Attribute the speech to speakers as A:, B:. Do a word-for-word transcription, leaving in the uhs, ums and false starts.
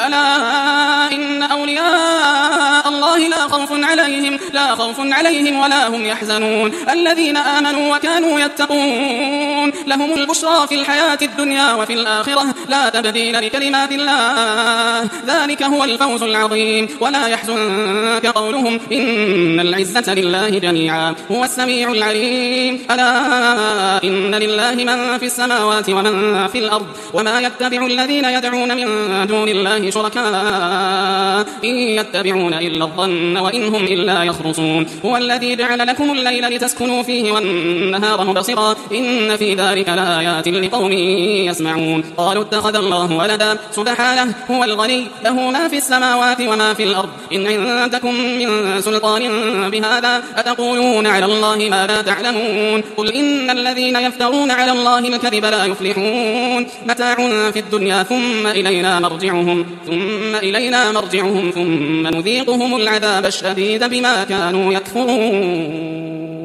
A: ألا إن أولياء الله لا خوف عليهم لا خوف عليهم ولا هم يحزنون الذين آمنوا وكانوا يتقون لهم البشرى في الحياة الدنيا وفي الآخرة لا تبديل لكلمات الله ذلك هو الفوز العظيم ولا يحزنك قولهم إن العزة لله جميعا هو السميع العليم ألا إن لله من في السماوات ومن في الأرض وما يتبع الذين يدعون من دون الله شركاء إن يتبعون إلا الظن وإن هم إلا يخرصون هو الذي جعل لكم الليل لتسكنوا فيه والنهار مبصرا إن في ذلك لآيات لقوم يسمعون قالوا اتخذ الله ولدا سبحانه هو الغني له ما في السماوات وما في الأرض إن عندكم من سلطان بهذا أتقولون على الله ما لا تعلمون قل إن الذين يفترون على الله الكذب لا يفلحون متاع في الدنيا ثم إلينا مرجعهم ثم إلينا مرجعهم ثم نذيقهم العذاب الشديد بما كانوا يكفرون.